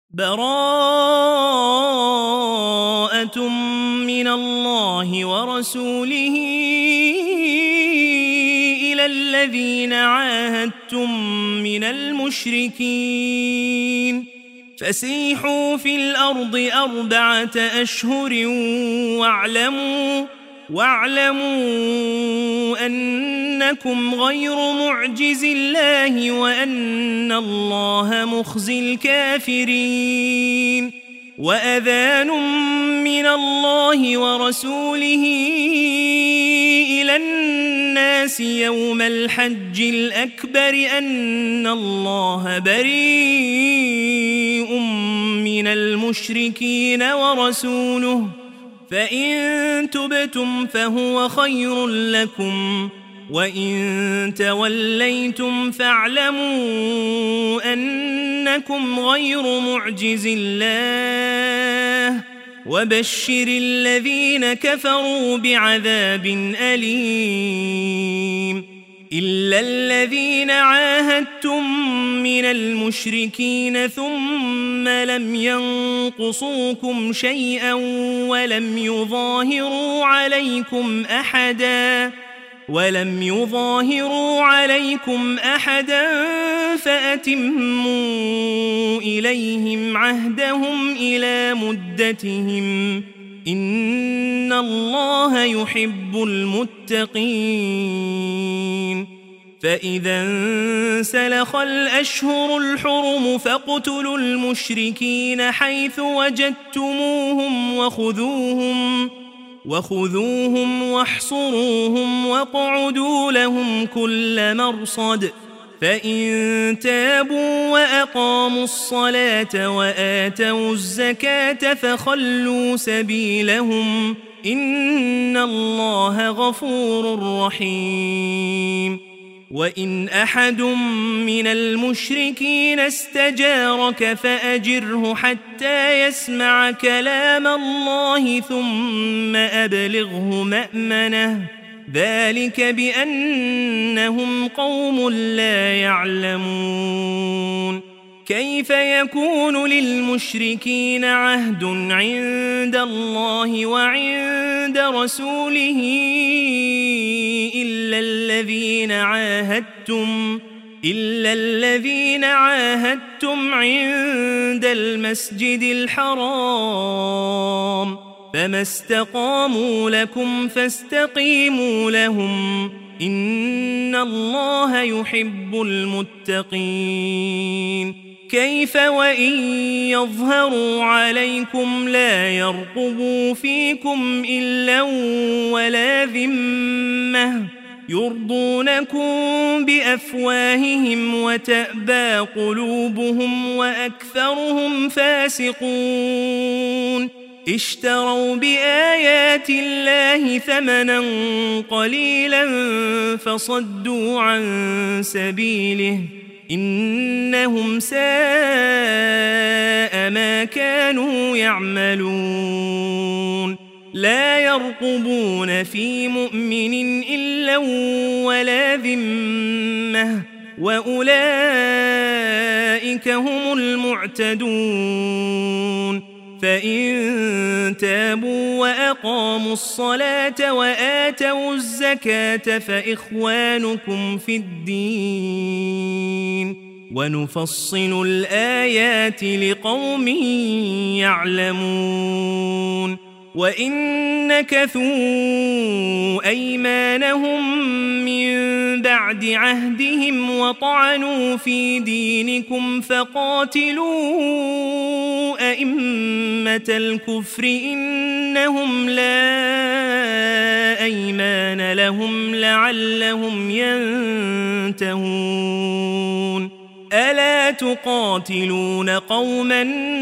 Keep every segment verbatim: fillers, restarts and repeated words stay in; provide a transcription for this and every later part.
براءة من الله ورسوله إلى الذين عاهدتم من المشركين فسيحوا في الأرض أربعة أشهر واعلموا واعلموا أنكم غير معجز الله وأن الله مخزي الكافرين وأذان من الله ورسوله إلى الناس يوم الحج الأكبر أن الله بريء من المشركين ورسوله فإن تبتم فهو خير لكم وإن توليتم فاعلموا أنكم غير معجز الله وبشر الذين كفروا بعذاب أليم إلا الذين عاهدتم من المشركين ثم لم ينقصوكم شيئا ولم يظاهروا عليكم أحدا ولم يظاهروا عليكم أحدا فأتموا إليهم عهدهم إلى مدتهم إن الله يحب المتقين فإذا انسلخ الأشهر الحرم فاقتلوا المشركين حيث وجدتموهم وخذوهم وخذوهم واحصروهم واقعدوا لهم كل مرصد فإن تابوا وأقاموا الصلاة وآتوا الزكاة فخلوا سبيلهم إن الله غفور رحيم وإن أحد من المشركين استجارك فأجره حتى يسمع كلام الله ثم أبلغه مأمنه ذلك بأنهم قوم لا يعلمون كيف يكون للمشركين عهد عند الله وعند رسوله إلا الذين عاهدتم إلا الذين عاهدتم عند المسجد الحرام فما استقاموا لكم فاستقيموا لهم إن الله يحب المتقين كيف وإن يظهروا عليكم لا يرقبوا فيكم إلا ولا ذمة يرضونكم بأفواههم وتأبى قلوبهم وأكثرهم فاسقون اشتروا بآيات الله ثمنا قليلا فصدوا عن سبيله إنهم ساء ما كانوا يعملون لا يرقبون في مؤمن إلا ولا ذمة وأولئك هم المعتدون فإن تابوا وأقاموا الصلاة وآتوا الزكاة فإخوانكم في الدين ونفصل الآيات لقوم يعلمون وإن نكثوا أيمانهم من بعد عهدهم وطعنوا في دينكم فقاتلوا أئمة الكفر إنهم لا أيمان لهم لعلهم ينتهون ألا تقاتلون قوما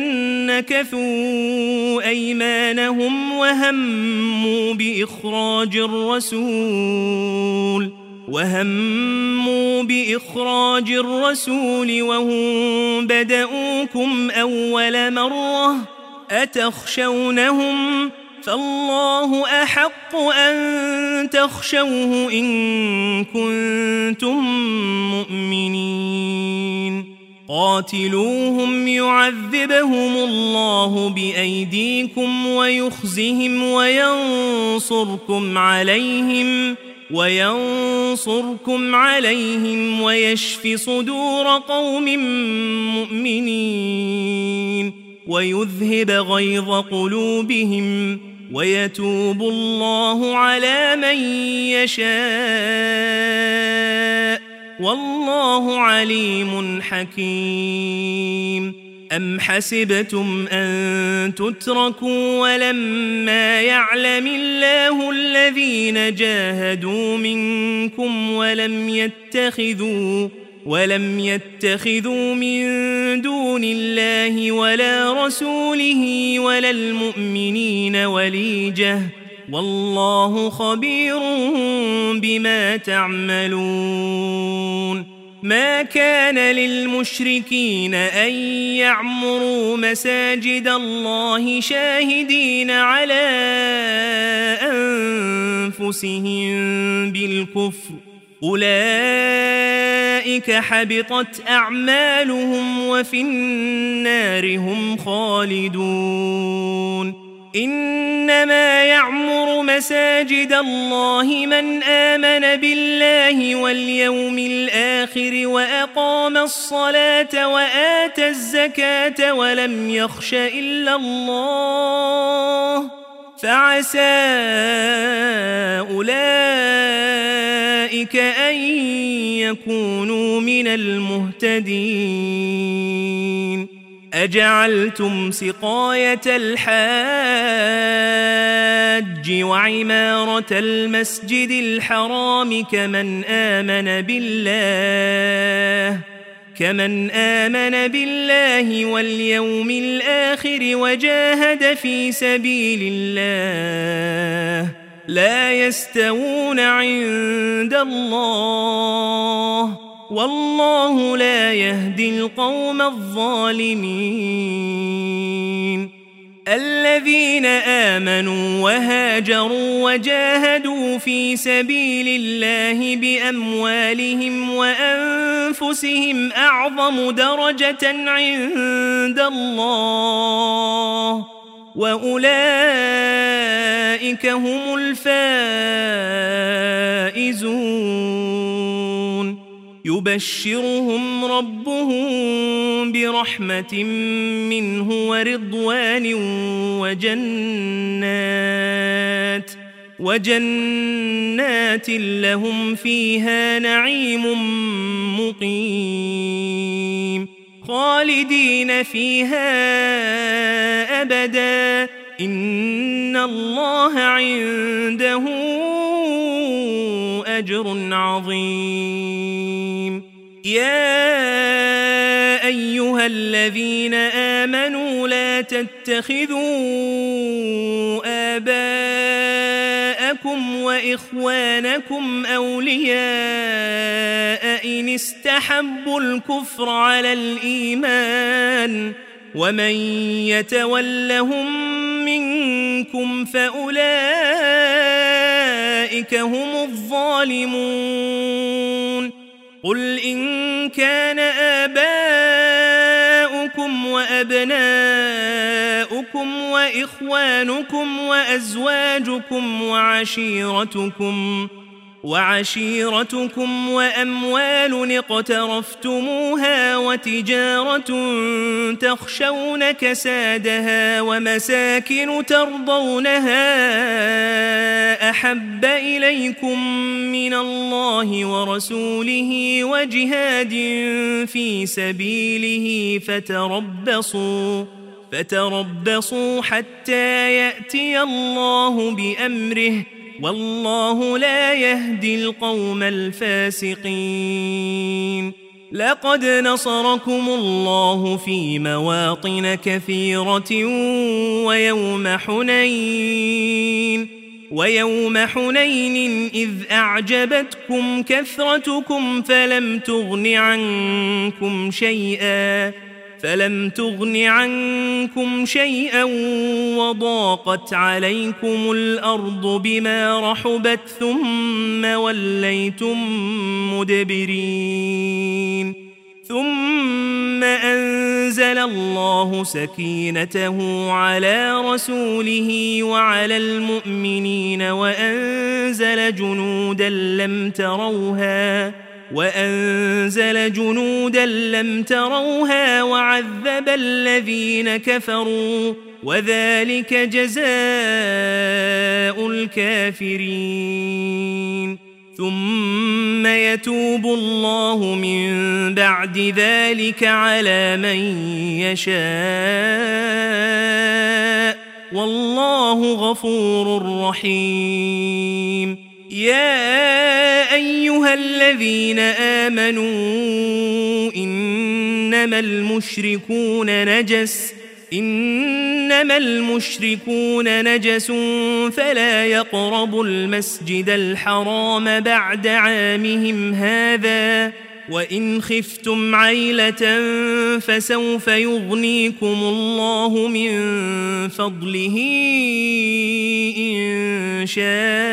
نكثوا أيمانهم وهموا بإخراج الرسول وهموا بإخراج الرسول وهم بدؤوكم أول مرة أتخشونهم فالله أحق أن تخشوه إن كنتم مؤمنين قاتلوهم يعذبهم الله بأيديكم ويخزهم وينصركم عليهم وينصركم عليهم ويشف صدور قوم مؤمنين ويذهب غيظ قلوبهم ويتوب الله على من يشاء والله عليم حكيم. أم حسبتم أن تتركوا ولما يعلم الله الذين جاهدوا منكم ولم يتخذوا ولم يتخذوا من دون الله ولا رسوله ولا المؤمنين وليجة والله خبير بما تعملون. ما كان للمشركين أن يعمروا مساجد الله شاهدين على أنفسهم بالكفر أولئك حبطت أعمالهم وفي النار هم خالدون. إنما يعمر مساجد الله من آمن بالله واليوم الآخر وأقام الصلاة وآتى الزكاة ولم يخش إلا الله فعسى أولئك أن يكونوا من المهتدين. أجعلتم سقاية الحاج وعمارة المسجد الحرام كمن آمن بالله كمن آمن بالله واليوم الآخر وجاهد في سبيل الله لا يستوون عند الله والله لا يهدي القوم الظالمين. الذين آمنوا وهاجروا وجاهدوا في سبيل الله بأموالهم وأنفسهم أعظم درجة عند الله وأولئك هم الفائزون. يبشرهم ربهم برحمة منه ورضوان وجنات وجنات لهم فيها نعيم مقيم خالدين فيها أبدا إن الله عنده أجر عظيم. يا أيها الذين آمنوا لا تتخذوا آباءكم وإخوانكم أولياء إن استحبوا الكفر على الإيمان ومن يتولهم منكم فأولئك هم الظالمون. قل إن كان آباؤكم وأبناؤكم وإخوانكم وأزواجكم وعشيرتكم وعشيرتكم وأموال اقترفتموها وتجارة تخشون كسادها ومساكن ترضونها أحب إليكم من الله ورسوله وجهاد في سبيله فتربصوا فتربصوا حتى يأتي الله بأمره والله لا يهدي القوم الفاسقين. لقد نصركم الله في مواطن كثيرة ويوم حنين ويوم حنين إذ أعجبتكم كثرتكم فلم تغن عنكم شيئا فلم تغن عنكم شيئا وضاقت عليكم الأرض بما رحبت ثم وليتم مدبرين ثم أنزل الله سكينته على رسوله وعلى المؤمنين وأنزل جنودا لم تروها وأنزل جنودا لم تروها وعذب الذين كفروا وذلك جزاء الكافرين ثم يتوب الله من بعد ذلك على من يشاء والله غفور رحيم. يا أيها الذين آمنوا إنما المشركون نجس إنما المشركون نجس فلا يقربوا المسجد الحرام بعد عامهم هذا وإن خفتم عيلة فسوف يغنيكم الله من فضله إن شاء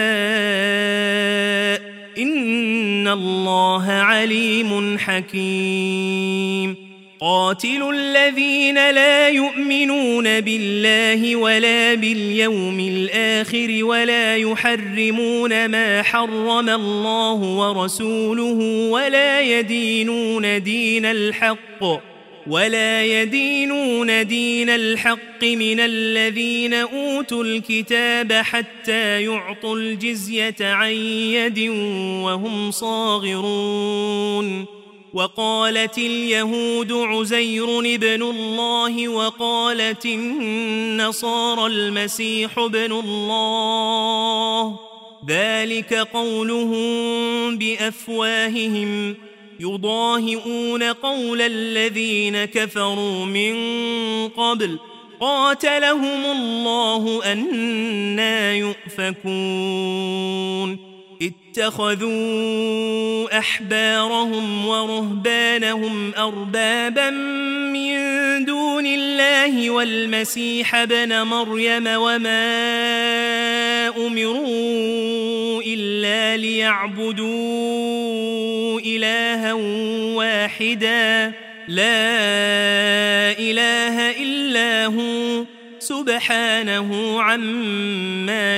إن الله عليم حكيم. قاتلوا الذين لا يؤمنون بالله ولا باليوم الآخر ولا يحرمون ما حرم الله ورسوله ولا يدينون دين الحق ولا يدينون دين الحق من الذين أوتوا الكتاب حتى يعطوا الجزية عن يد وهم صاغرون. وقالت اليهود عزير ابن الله وقالت النصارى المسيح ابن الله ذلك قولهم بأفواههم يضاهئون قول الذين كفروا من قبل قاتلهم الله أنى يؤفكون. اتخذوا أحبارهم ورهبانهم أربابا من دون الله والمسيح ابن مريم وما أمروا إلا ليعبدوا إلها واحدا لا إله إلا هو سبحانه عما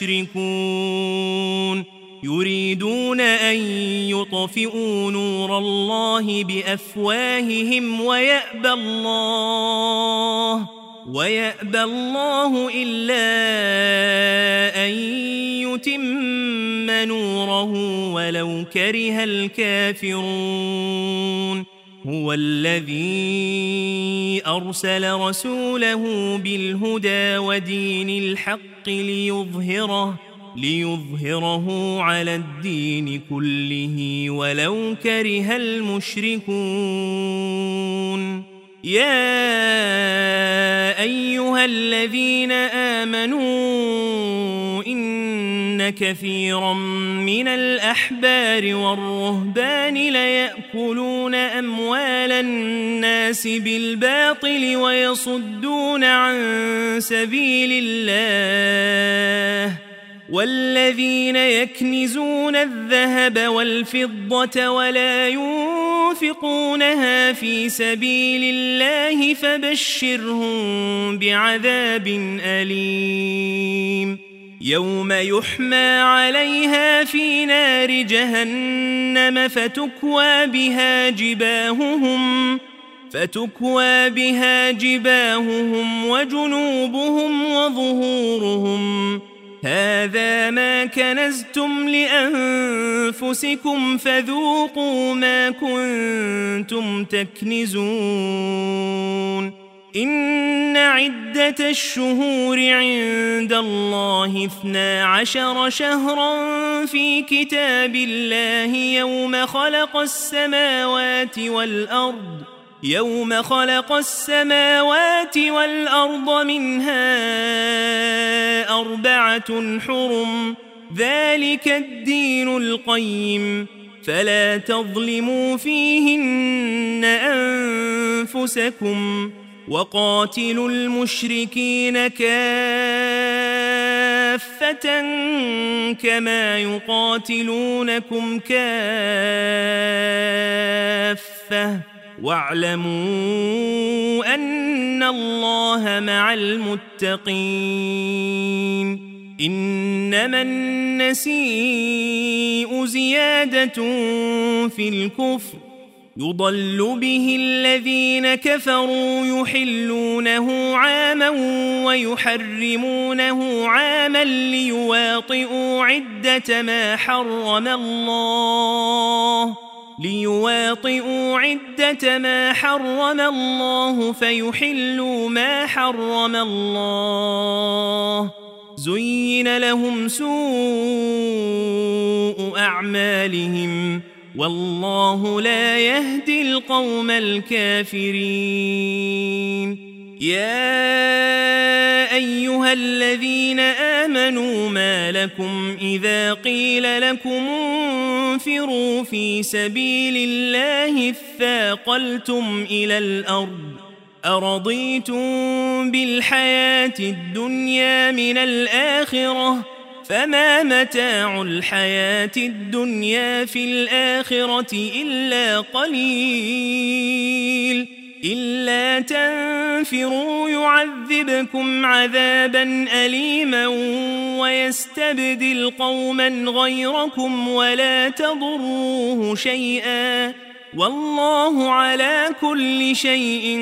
يشركون. يريدون أن يطفئوا نور الله بأفواههم ويأبى الله ويأبى الله إلا أن يتم نوره ولو كره الكافرون. هو الذي أرسل رسوله بالهدى ودين الحق ليظهره ليظهره على الدين كله ولو كره المشركون. يا أيها الذين آمنوا إن كثيرا من الأحبار والرهبان ليأكلون أموال الناس بالباطل ويصدون عن سبيل الله والذين يكنزون الذهب والفضة ولا ينفقونها في سبيل الله فبشرهم بعذاب أليم. يوم يحمى عليها في نار جهنم فتكوى بها جباههم فتكوى بها جباههم وجنوبهم وظهورهم هذا ما كنزتم لأنفسكم فذوقوا ما كنتم تكنزون. إن عدة الشهور عند الله اثنا عشر شهرا في كتاب الله يوم خلق السماوات والأرض يوم خلق السماوات والأرض منها أربعة حرم ذلك الدين القيم فلا تظلموا فيهن أنفسكم وقاتلوا المشركين كافة كما يقاتلونكم كافة واعلموا أن الله مع المتقين. إنما النسيء زيادة في الكفر يضل به الذين كفروا يحلونه عاما ويحرمونه عاما ليواطئوا عدة ما حرم الله ليواطئوا عدة ما حرم الله فيحلوا ما حرم الله. زين لهم سوء أعمالهم والله لا يهدي القوم الكافرين. يا أيها الذين آمنوا ما لكم إذا قيل لكم انفروا في سبيل الله اثاقلتم إلى الأرض أرضيتم بالحياة الدنيا من الآخرة فما متاع الحياة الدنيا في الآخرة إلا قليل. إلا تنفروا يعذبكم عذابا أليما ويستبدل قوما غيركم ولا تضروه شيئا والله على كل شيء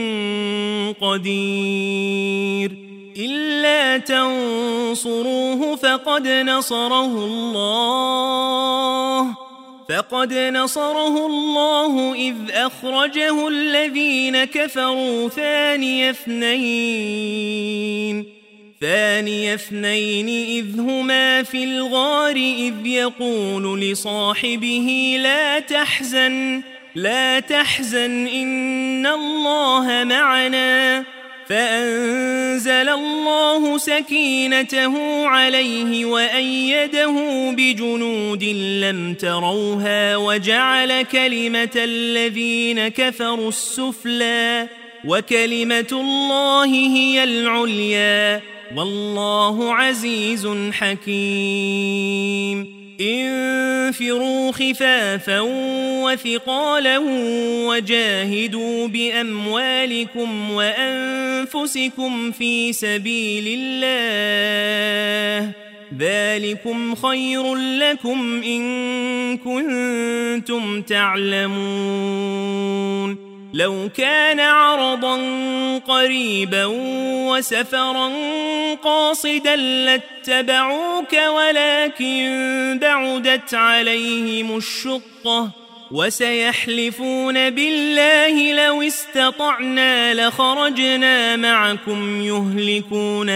قدير. إلا تنصروه فقد نصره الله فقد نصره الله إذ أخرجه الذين كفروا ثاني اثنين ثاني اثنين إذ هما في الغار إذ يقول لصاحبه لا تحزن لا تحزن إن الله معنا فأنزل الله سكينته عليه وأيده بجنود لم تروها وجعل كلمة الذين كفروا السفلى وكلمة الله هي العليا والله عزيز حكيم. انفروا خفافا وثقالا وجاهدوا بأموالكم وأنفسكم في سبيل الله ذلكم خير لكم إن كنتم تعلمون. لو كان عرضا قريبا وسفرا قاصدا لاتبعوك ولكن بعدت عليهم الشقة وسيحلفون بالله لو استطعنا لخرجنا معكم يهلكون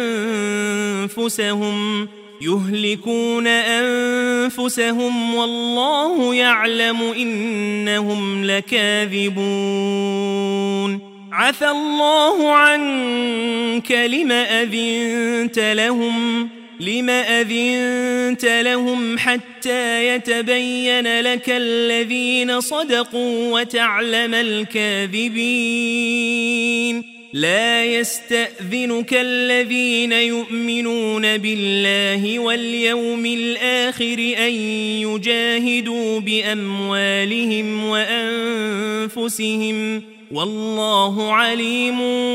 أنفسهم يهلكون أنفسهم والله يعلم إنهم لكاذبون. عفى الله عنك لم أذنت لهم لم أذنت لهم حتى يتبين لك الذين صدقوا وتعلم الكاذبين. لا يستأذنك الذين يؤمنون بالله واليوم الآخر أن يجاهدوا بأموالهم وأنفسهم والله عليم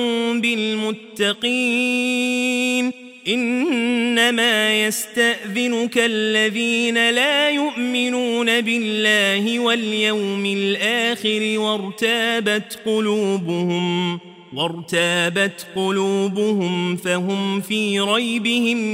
بالمتقين. إنما يستأذنك الذين لا يؤمنون بالله واليوم الآخر وارتابت قلوبهم وارتابت قلوبهم فهم في ريبهم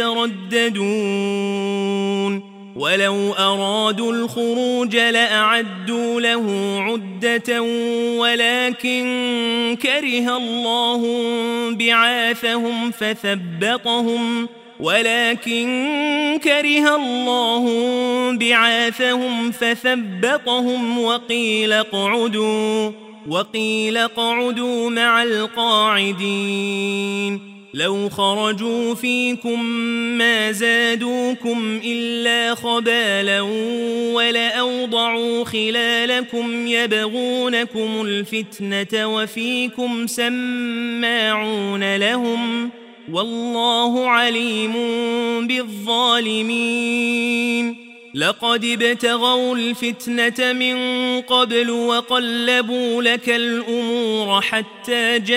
يترددون. ولو أرادوا الخروج لأعدوا له عدة ولكن كره الله بعاثهم فثبطهم ولكن كره الله بعاثهم فثبطهم وقيل اقعدوا وقيل اقعدوا مع القاعدين. لو خرجوا فيكم ما زادوكم إلا خبالا ولأوضعوا خلالكم يبغونكم الفتنة وفيكم سماعون لهم والله عليم بالظالمين. لقد ابتغوا الفتنة من قبل وقلبوا لك الأمور حتى جاء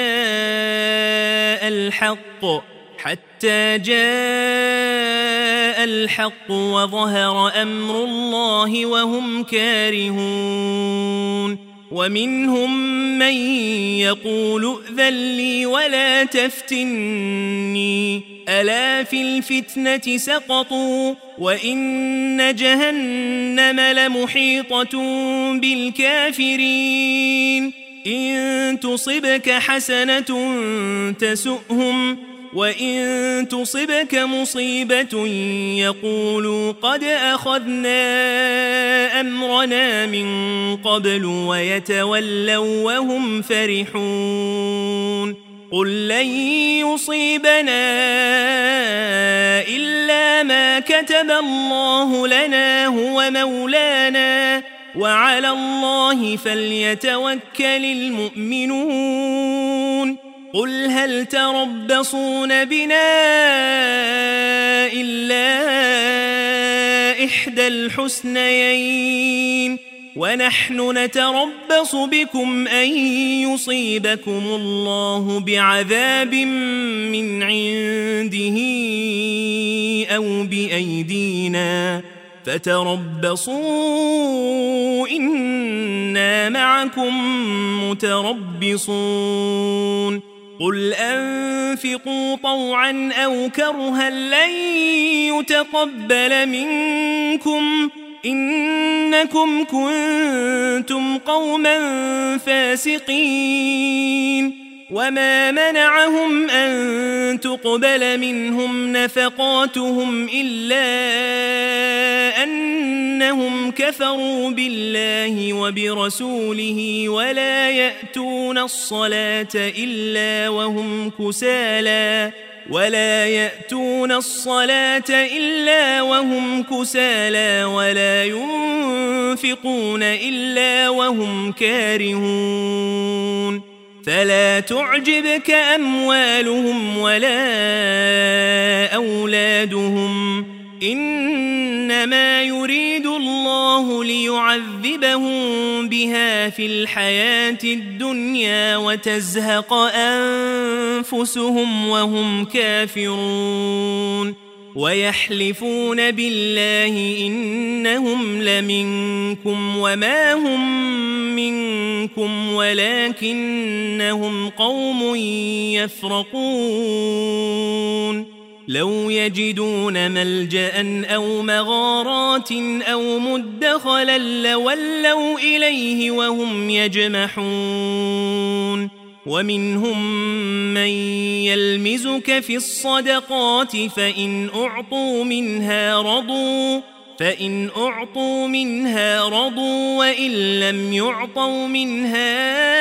الحق حتى جاء الحق وظهر أمر الله وهم كارهون ومنهم من يقول ائذن لي ولا تفتني ألا في الفتنة سقطوا وإن جهنم لمحيطة بالكافرين إن تصبك حسنة تسؤهم وإن تصبك مصيبة يقولوا قد أخذنا أمرنا من قبل ويتولوا وهم فرحون قل لن يصيبنا إلا ما كتب الله لنا هو مولانا وعلى الله فليتوكل المؤمنون قل هل تربصون بنا إلا إحدى الحسنيين ونحن نتربص بكم أن يصيبكم الله بعذاب من عنده أو بأيدينا فتربصوا إنا معكم متربصون قل أنفقوا طوعا أو كرها لن يتقبل منكم إنكم كنتم قوما فاسقين وما منعهم أن تقبل منهم نفقاتهم إلا أنهم كفروا بالله وبرسوله ولا يأتون الصلاة إلا وهم كسالى ولا يأتون الصلاة إلا وهم كسالى ولا ينفقون إلا وهم كارهون فلا تعجبك أموالهم ولا أولادهم إنما يريد الله ليعذبهم بها في الحياة الدنيا وتزهق أنفسهم وهم كافرون ويحلفون بالله إنهم لمنكم وما هم منكم ولكنهم قوم يفرقون لو يجدون ملجأ أو مغارات أو مدخلا لولوا إليه وهم يجمحون ومنهم من يلمزك في الصدقات فإن أعطوا منها رضوا فإن أعطوا منها رضوا وإن لم يعطوا منها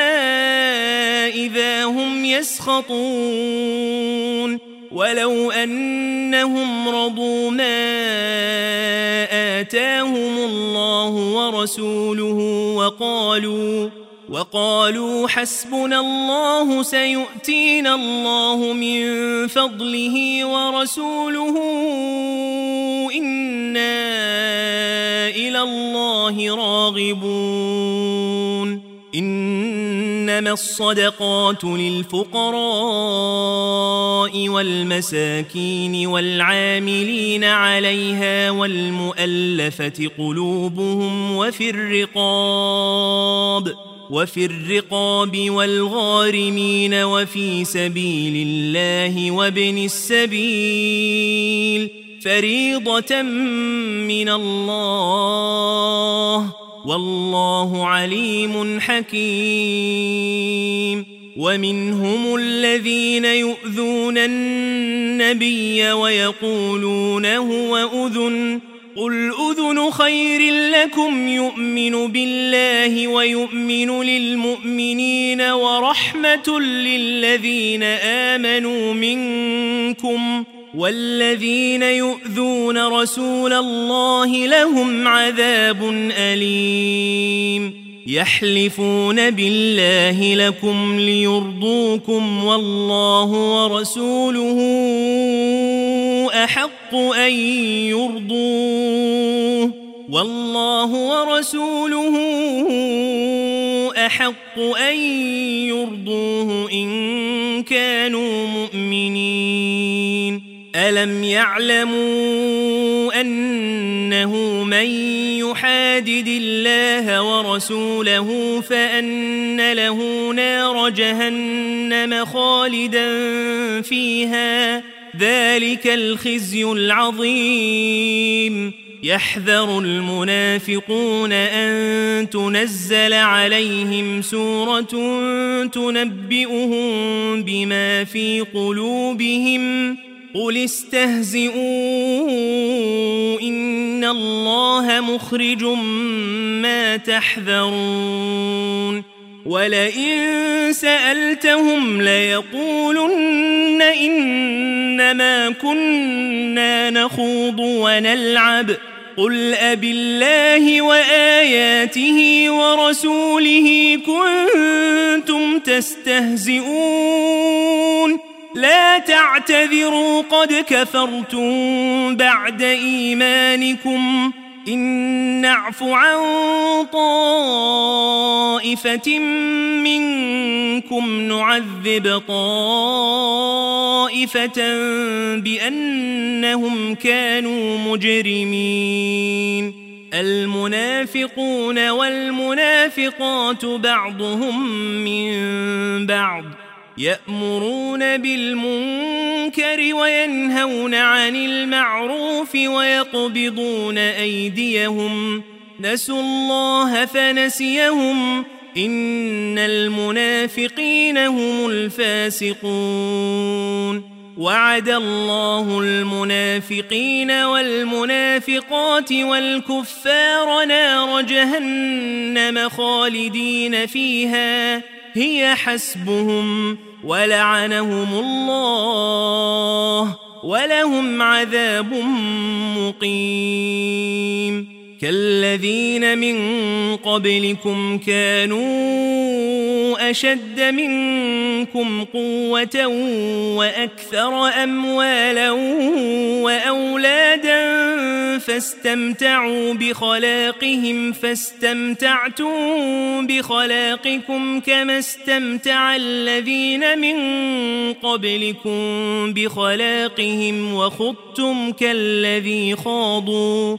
إذا هم يسخطون ولو أنهم رضوا ما آتاهم الله ورسوله وقالوا وقالوا حسبنا الله سيؤتينا الله من فضله ورسوله إنا إلى الله راغبون إنما الصدقات للفقراء والمساكين والعاملين عليها والمؤلفة قلوبهم وفي الرقاب وفي الرقاب والغارمين وفي سبيل الله وابن السبيل فريضة من الله والله عليم حكيم ومنهم الذين يؤذون النبي ويقولون هو أذن قل أذن خير لكم يؤمن بالله ويؤمن للمؤمنين ورحمة للذين آمنوا منكم والذين يؤذون رسول الله لهم عذاب أليم يحلفون بالله لكم ليرضوكم والله ورسوله أحق أن يرضوه والله ورسوله أحق أن يرضوه إن كانوا مؤمنين ألم يعلموا أنه من يحادد الله ورسوله فأن له نار جهنم خالدا فيها ذلك الخزي العظيم يحذر المنافقون أن تنزل عليهم سورة تنبئهم بما في قلوبهم قل استهزئوا إن الله مخرج ما تحذرون ولئن سألتهم ليقولن إنما كنا نخوض ونلعب قل أبالله وآياته ورسوله كنتم تستهزئون لا تعتذروا قد كفرتم بعد إيمانكم إن نعف عن طائفة منكم نعذب طائفة بأنهم كانوا مجرمين المنافقون والمنافقات بعضهم من بعض يأمرون بالمنكر وينهون عن المعروف ويقبضون أيديهم نسوا الله فنسيهم إن المنافقين هم الفاسقون وعد الله المنافقين والمنافقات والكفار نار جهنم خالدين فيها هي حسبهم ولعنهم الله ولهم عذاب مقيم كالذين من قبلكم كانوا أشد منكم قوة وأكثر أموالا وأولادا فاستمتعوا بخلاقهم فاستمتعتم بخلاقكم كما استمتع الذين من قبلكم بخلاقهم وخضتم كالذي خاضوا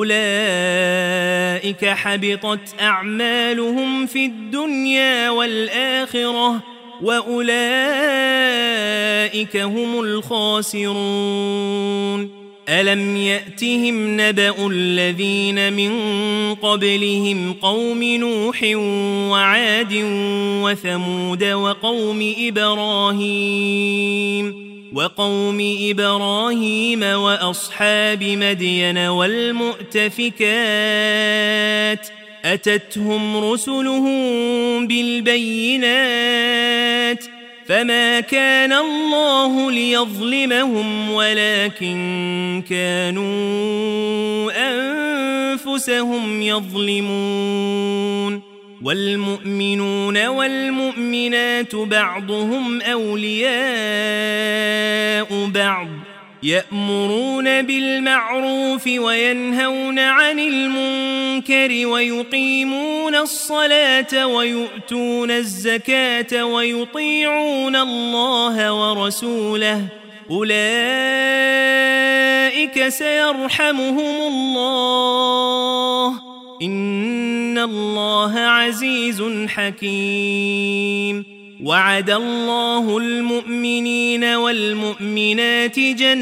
أولئك حبطت أعمالهم في الدنيا والآخرة وأولئك هم الخاسرون ألم يأتهم نبأ الذين من قبلهم قوم نوح وعاد وثمود وقوم إبراهيم وقوم إبراهيم وأصحاب مدين والمؤتفكات أتتهم رسلهم بالبينات فما كان الله ليظلمهم ولكن كانوا أنفسهم يظلمون والمؤمنون والمؤمنات بعضهم أولياء بعض يأمرون بالمعروف وينهون عن المنكر ويقيمون الصلاة ويؤتون الزكاة ويطيعون الله ورسوله أولئك سيرحمهم الله إن الله عزيز حكيم وعد الله المؤمنين والمؤمنات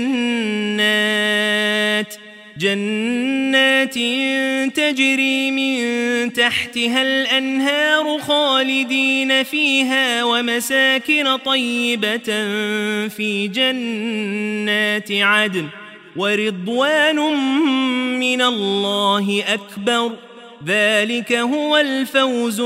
جنات جنات تجري من تحتها الأنهار خالدين فيها ومساكن طيبة في جنات عدن ورضوان من الله أكبر ذلك هو الفوز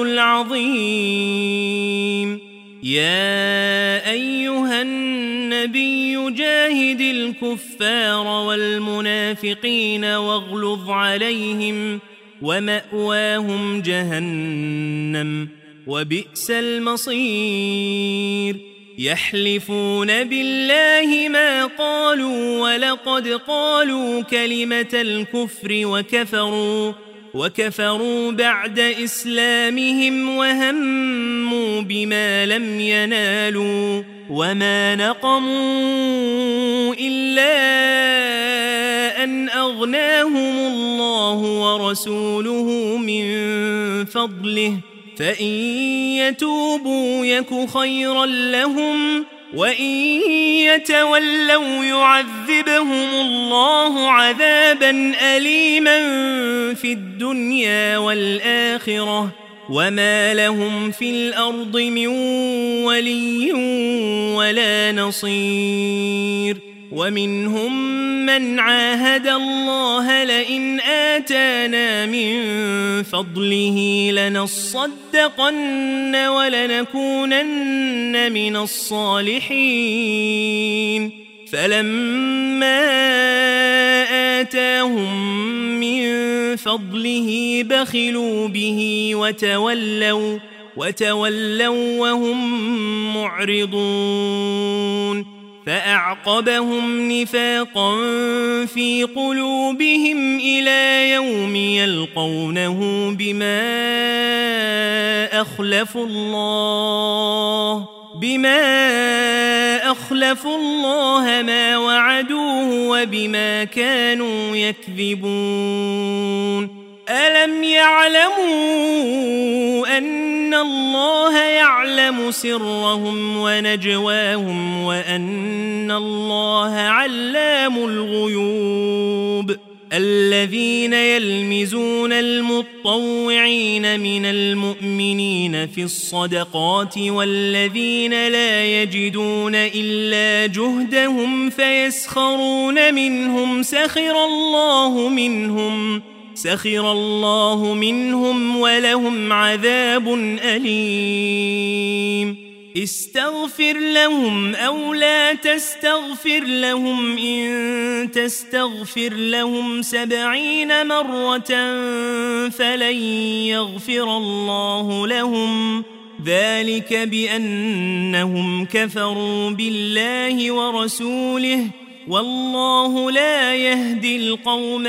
العظيم يا أيها النبي جاهد الكفار والمنافقين واغلظ عليهم ومأواهم جهنم وبئس المصير يحلفون بالله ما قالوا ولقد قالوا كلمة الكفر وكفروا وكفروا بعد إسلامهم وهموا بما لم ينالوا وما نقموا إلا أن أغناهم الله ورسوله من فضله فإن يتوبوا يك خيرا لهم وإن يتولوا يعذبهم الله عذابا أليما في الدنيا والآخرة وما لهم في الأرض من ولي ولا نصير ومنهم من عاهد الله لئن آتانا من فضله لنصدقن ولنكونن من الصالحين فلما آتاهم من فضله بخلوا به وتولوا وتولوا وهم معرضون فأعقبهم نفاقا في قلوبهم إلى يوم يلقونه بما أخلفوا الله بما أخلفوا الله ما وعدوه وبما كانوا يكذبون ألم يعلموا أن الله يعلم سرهم ونجواهم وأن الله علام الغيوب الذين يلمزون المطوعين من المؤمنين في الصدقات والذين لا يجدون إلا جهدهم فيسخرون منهم سخر الله منهم سخر الله منهم ولهم عذاب أليم استغفر لهم أو لا تستغفر لهم إن تستغفر لهم سبعين مرة فلن يغفر الله لهم ذلك بأنهم كفروا بالله ورسوله والله لا يهدي القوم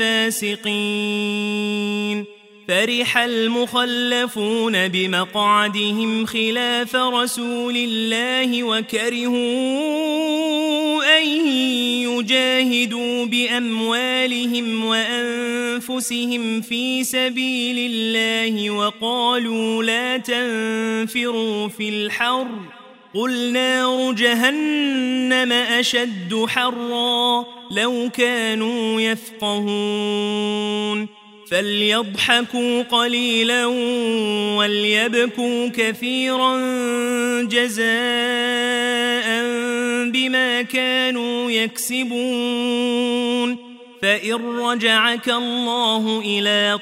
الفاسقين فرح المخلفون بمقعدهم خلاف رسول الله وكرهوا أن يجاهدوا بأموالهم وأنفسهم في سبيل الله وقالوا لا تنفروا في الحر قل نار جهنم أشد حرا لو كانوا يفقهون فليضحكوا قليلا وليبكوا كثيرا جزاء بما كانوا يكسبون فإن رجعك الله إلى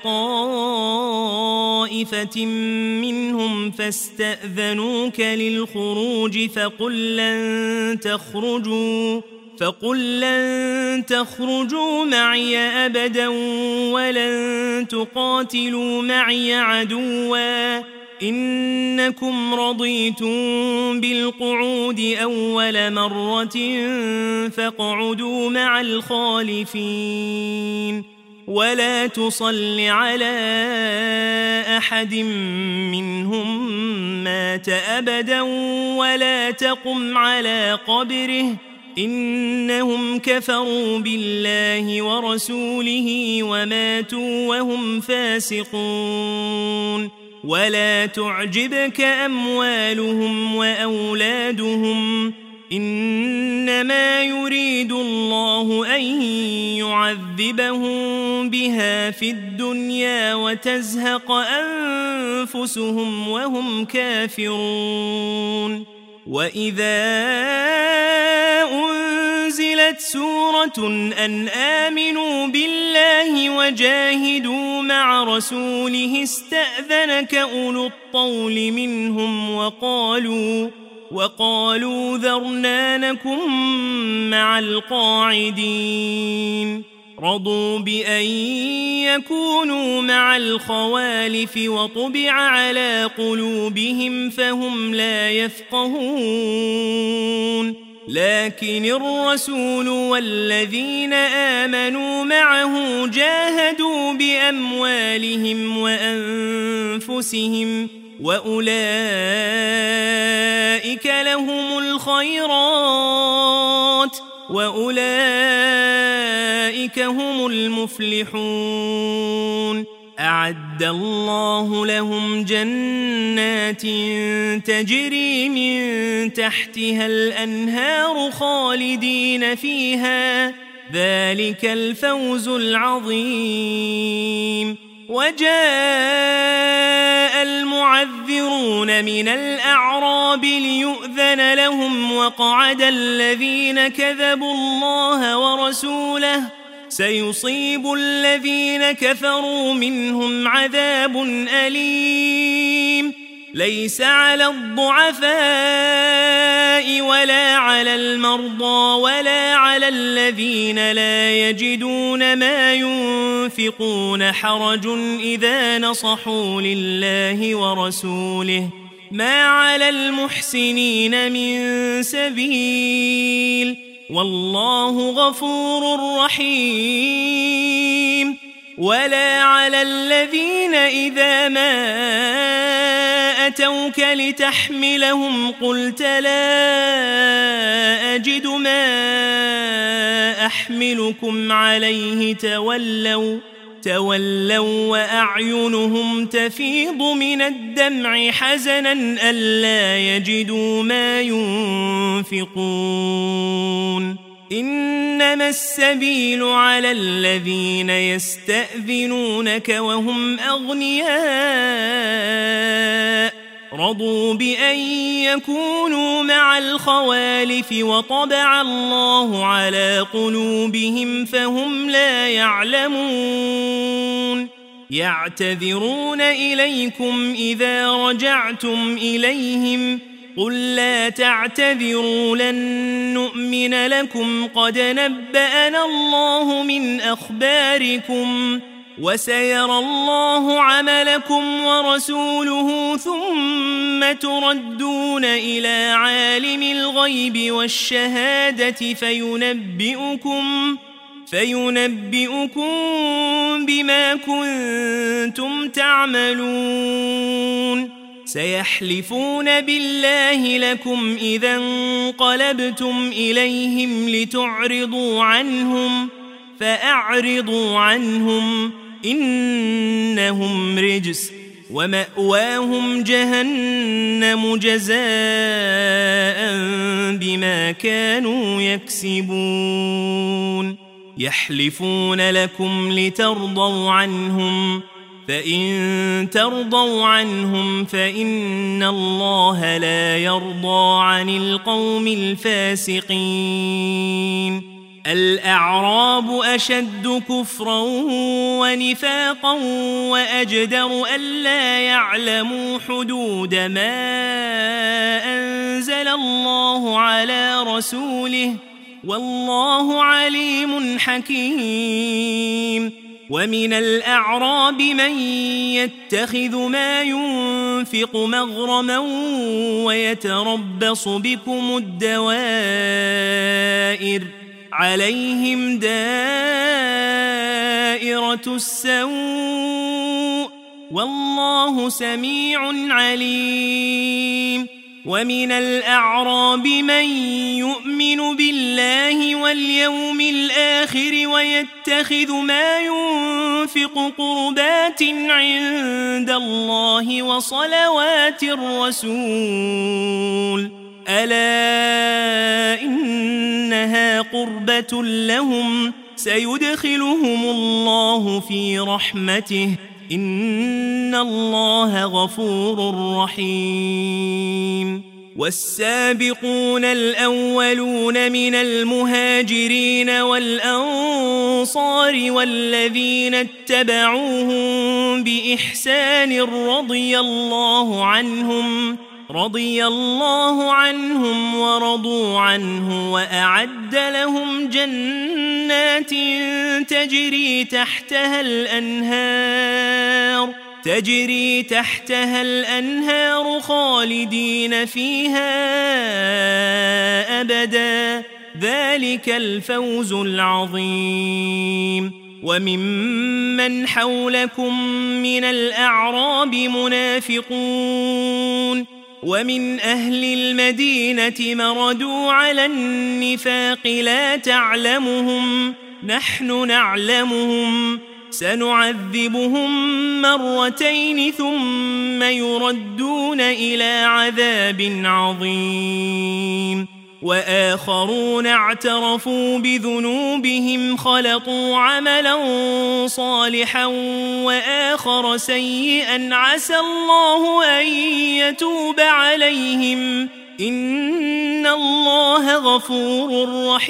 طائفة منهم فاستأذنوك للخروج فقل لن تخرجوا فقل لن تخرجوا معي أبدا ولن تقاتلوا معي عدوا إنكم رضيتم بالقعود أول مرة فاقعدوا مع الخالفين ولا تصل على أحد منهم مات أبدا ولا تقم على قبره إنهم كفروا بالله ورسوله وماتوا وهم فاسقون ولا تعجبك أموالهم وأولادهم إنما يريد الله أن يعذبهم بها في الدنيا وتزهق أنفسهم وهم كافرون وإذا أنزلت سورة أن آمنوا بالله وجاهدوا مع رسوله استأذنك أولو الطول منهم وقالوا وقالوا ذرنا نكن مع القاعدين رضوا بأن يكونوا مع الخوالف وطبع على قلوبهم فهم لا يفقهون لكن الرسول والذين آمنوا معه جاهدوا بأموالهم وأنفسهم وأولئك لهم الخيرات وأولئك هم المفلحون أعد الله لهم جنات تجري من تحتها الأنهار خالدين فيها ذلك الفوز العظيم وجاء المعذرون من الأعراب ليؤذن لهم وقعد الذين كذبوا الله ورسوله سيصيب الذين كفروا منهم عذاب أليم ليس على الضعفاء ولا على المرضى ولا على الذين لا يجدون ما ينفقون حرج إذا نصحوا لله ورسوله ما على المحسنين من سبيل والله غفور رحيم ولا على الذين إذا ما أتوك لتحملهم قلت لا أجد ما أحملكم عليه تولوا تولوا وأعينهم تفيض من الدمع حزنا ألا يجدوا ما ينفقون إنما السبيل على الذين يستأذنونك وهم أغنياء رضوا بأن يكونوا مع الخوالف وطبع الله على قلوبهم فهم لا يعلمون يعتذرون إليكم إذا رجعتم إليهم قل لا تعتذروا لن نؤمن لكم قد نبأنا الله من أخباركم وسيرى الله عملكم ورسوله ثم تردون إلى عالم الغيب والشهادة فينبئكم فينبئكم بما كنتم تعملون سيحلفون بالله لكم إذا انقلبتم إليهم لتعرضوا عنهم فأعرضوا عنهم إنهم رجس ومأواهم جهنم جزاء بما كانوا يكسبون يحلفون لكم لترضوا عنهم فإن ترضوا عنهم فإن الله لا يرضى عن القوم الفاسقين الأعراب أشد كفرا ونفاقا وأجدر ألا يعلموا حدود ما أنزل الله على رسوله والله عليم حكيم ومن الأعراب من يتخذ ما ينفق مغرما ويتربص بكم الدوائر عليهم دائرة السوء والله سميع عليم ومن الأعراب من يؤمن بالله واليوم الآخر ويتخذ ما ينفق قربات عند الله وصلوات الرسول ألا إنها قربة لهم سيدخلهم الله في رحمته إن الله غفور رحيم والسابقون الأولون من المهاجرين والأنصار والذين اتبعوهم بإحسان رضي الله عنهم رضي الله عنهم ورضوا عنه وأعد لهم جنات تجري تحتها الأنهار تجري تحتها الأنهار خالدين فيها أبدا ذلك الفوز العظيم. وممن حولكم من الأعراب منافقون ومن أهل المدينة مردوا على النفاق لا تعلمهم نحن نعلمهم سنعذبهم مرتين ثم يردون إلى عذاب عظيم. وآخرون اعترفوا بذنوبهم خلطوا عملا صالحا وآخر سيئا عسى الله أن يتوب عليهم إن الله غفور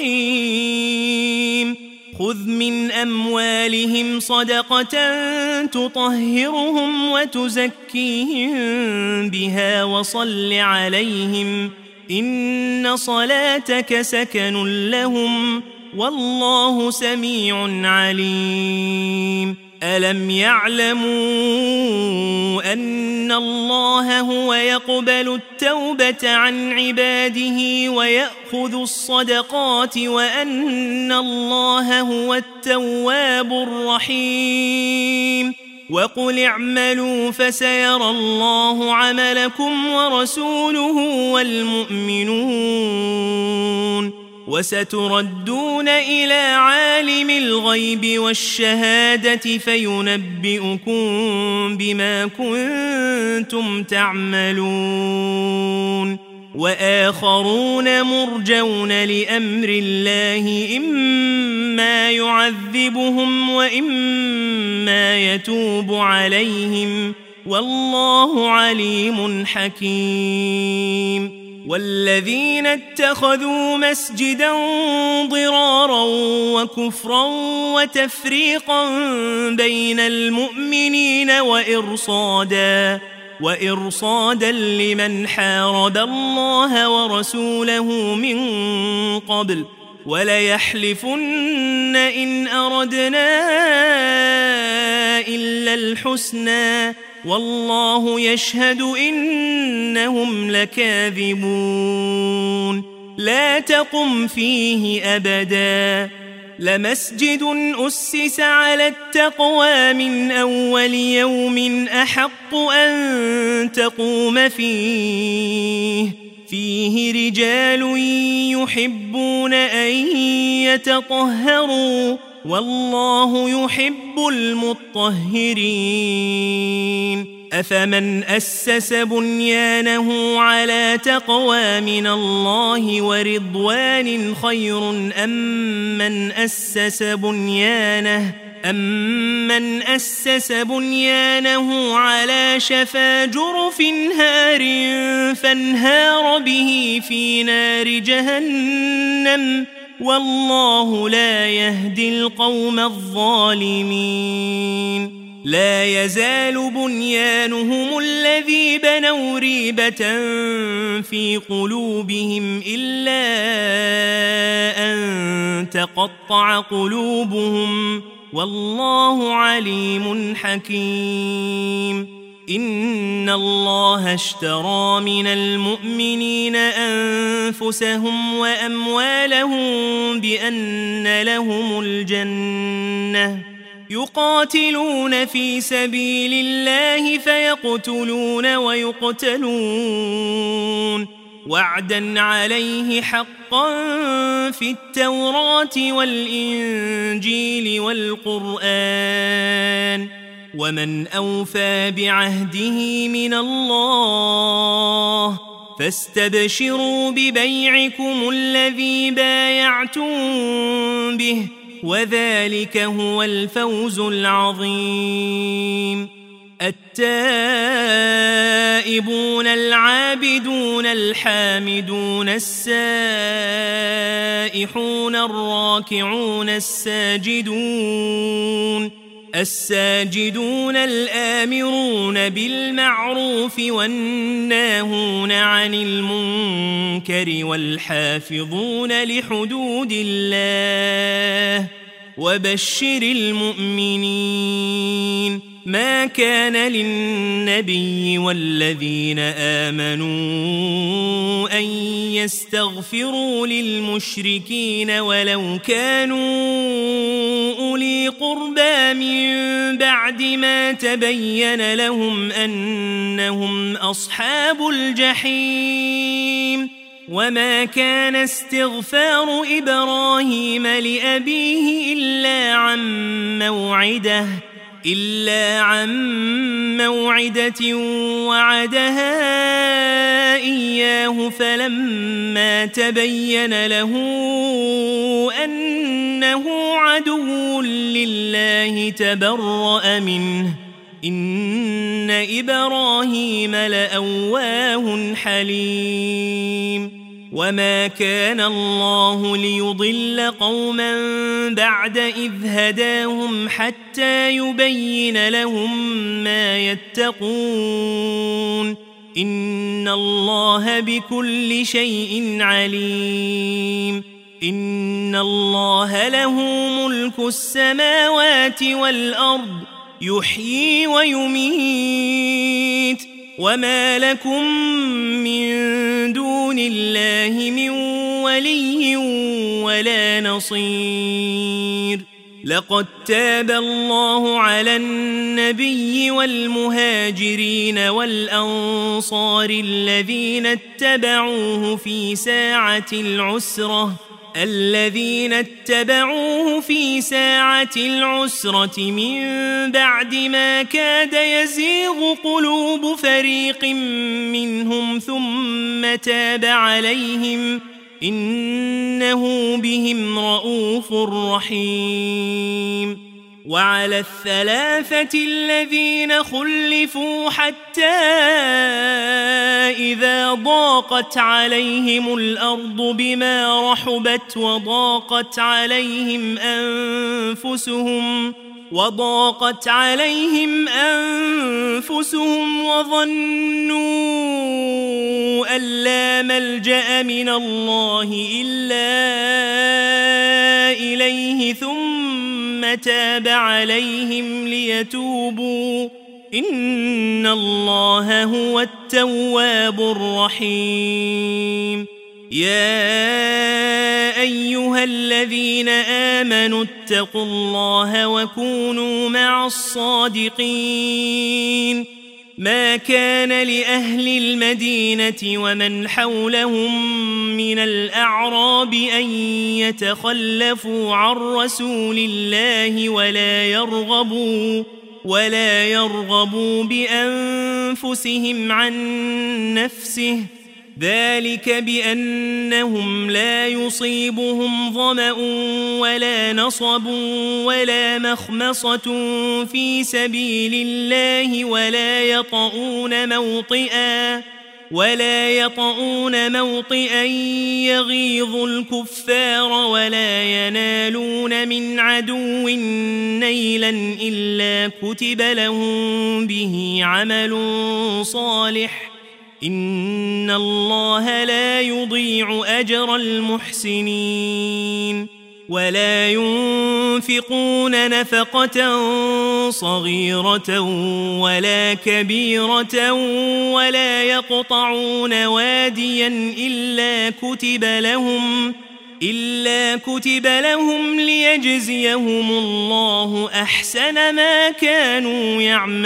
رحيم. خذ من أموالهم صدقة تطهرهم وتزكيهم بها وصل عليهم إن صلاتك سكن لهم والله سميع عليم. ألم يعلموا أن الله هو يقبل التوبة عن عباده ويأخذ الصدقات وأن الله هو التواب الرحيم. وقل اعملوا فسيرى الله عملكم ورسوله والمؤمنون وستردون إلى عالم الغيب والشهادة فينبئكم بما كنتم تعملون. وآخرون مرجون لأمر الله إما يعذبهم وإما يتوب عليهم والله عليم حكيم. والذين اتخذوا مسجدا ضرارا وكفرا وتفريقا بين المؤمنين وإرصادا وإرصادا لمن حارب الله ورسوله من قبل وليحلفن إن أردنا إلا الحسنى والله يشهد إنهم لكاذبون. لا تقم فيه أبدا لمسجد أسس على التقوى من أول يوم أحق أن تقوم فيه فيه رجال يحبون أن يتطهروا والله يحب المطهرين. أفمن أسس بنيانه على تقوى من الله ورضوان خير أم من أسس بنيانه أمن أسس بنيانه على شفا جرف هار فانهار به في نار جهنم والله لا يهدي القوم الظالمين. لا يزال بنيانهم الذي بنوا ريبة في قلوبهم إلا أن تقطع قلوبهم والله عليم حكيم. إن الله اشترى من المؤمنين أنفسهم وأموالهم بأن لهم الجنة يقاتلون في سبيل الله فيقتلون ويقتلون وعدا عليه حقا في التوراة والإنجيل والقرآن ومن أوفى بعهده من الله فاستبشروا ببيعكم الذي بايعتم به وذلك هو الفوز العظيم. التائبون العابدون الحامدون السائحون الراكعون الساجدون الساجدون الآمرون بالمعروف والناهون عن المنكر والحافظون لحدود الله وبشر المؤمنين ما كان للنبي والذين آمنوا أن يستغفروا للمشركين ولو كانوا أولي قربى من بعد ما تبين لهم أنهم أصحاب الجحيم وما كان استغفار إبراهيم لأبيه إلا عن موعدة إلا عن موعدة وعدها إياه فلما تبين له أنه عدو لله تبرأ منه إن إبراهيم لأواه حليم وما كان الله ليضل قوما بعد إذ هداهم حتى يبين لهم ما يتقون إن الله بكل شيء عليم إن الله له ملك السماوات والأرض يحيي ويميت وما لكم من دون الله من ولي ولا نصير لقد تاب الله على النبي والمهاجرين والأنصار الذين اتبعوه في ساعة العسرة الذين اتبعوه في ساعة العسرة من بعد ما كاد يزيغ قلوب فريق منهم ثم تاب عليهم إنه بهم رؤوف رحيم وعلى الثلاثة الذين خلفوا حتى إذا ضاقت عليهم الأرض بما رحبت وضاقت عليهم أنفسهم وضاقت عليهم أنفسهم وظنوا أن لا ملجأ من الله إلا إليه ثم تاب عليهم ليتوبوا إن الله هو التواب الرحيم يا أيها الذين آمنوا اتقوا الله وكونوا مع الصادقين ما كان لأهل المدينة ومن حولهم من الأعراب أن يتخلفوا عن رسول الله ولا يرغبوا ولا يرغبوا بأنفسهم عن نفسه ذلك بأنهم لا يصيبهم ظمأ ولا نصب ولا مخمصة في سبيل الله ولا يطؤون موطئا ولا يطؤون موطئا يغيظ الكفار ولا ينالون من عدو نيلا إلا كتب لهم به عمل صالح إن الله لا يضيع أجر المحسنين ولا ينفقون نفقة صغيرة ولا كبيرة ولا يقطعون واديا إلا كتب لهم إلا كتب لهم ليجزيهم الله أحسن ما كانوا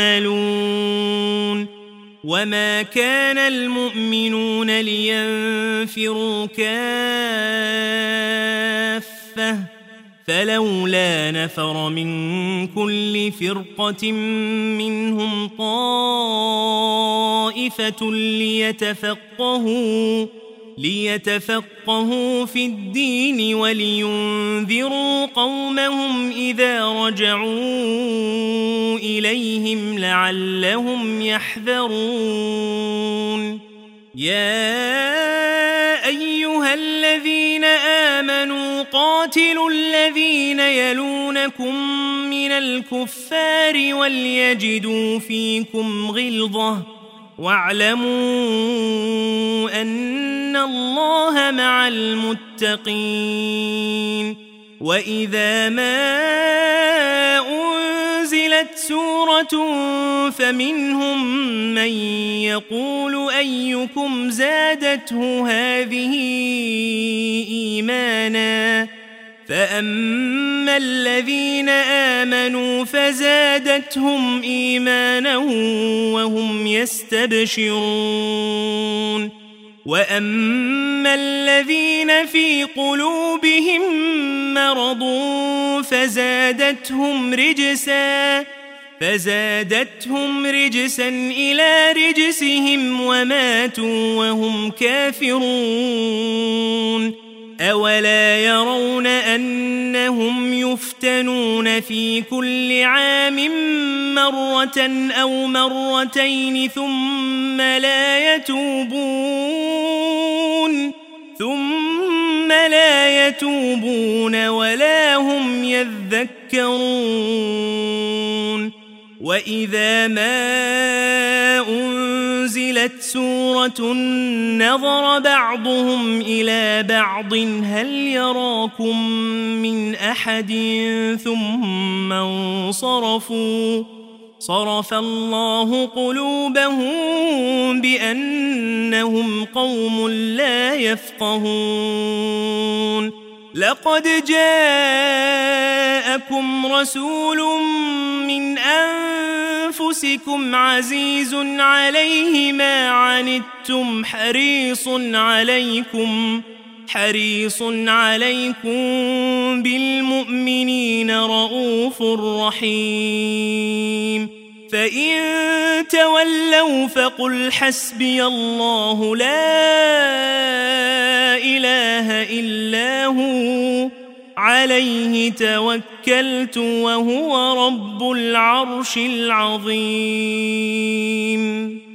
يعملون وما كان المؤمنون لينفروا كافة فلولا نفر من كل فرقة منهم طائفة ليتفقهوا ليتفقهوا في الدين ولينذروا قومهم إذا رجعوا إليهم لعلهم يحذرون يا أيها الذين آمنوا قاتلوا الذين يلونكم من الكفار وليجدوا فيكم غلظة واعلموا أن الله مع المتقين. وإذا ما أنزلت سورة فمنهم من يقول أيكم زادته هذه إيمانا فأما الذين آمنوا فزادتهم إيمانا وهم يستبشرون. وأما الذين في قلوبهم مرض فزادتهم رجسا فزادتهم رجسا إلى رجسهم وماتوا وهم كافرون. أولا يرون أنهم يفتنون في كل عام مرة أو مرتين ثم لا يتوبون ثم لا يتوبون ولا هم يذكرون. وإذا ما أنزلت سورة نظر بعضهم إلى بعض هل يراكم من أحد ثم انصرفوا صرف الله قلوبهم بأنهم قوم لا يفقهون. لقد جاءكم رسول من أنفسكم عزيز عليه ما عنتم حريص عليكم حريص عليكم بالمؤمنين رؤوف رحيم. فإن تولوا فقل حسبي الله لا إله إلا هو عليه توكلت وهو رب العرش العظيم.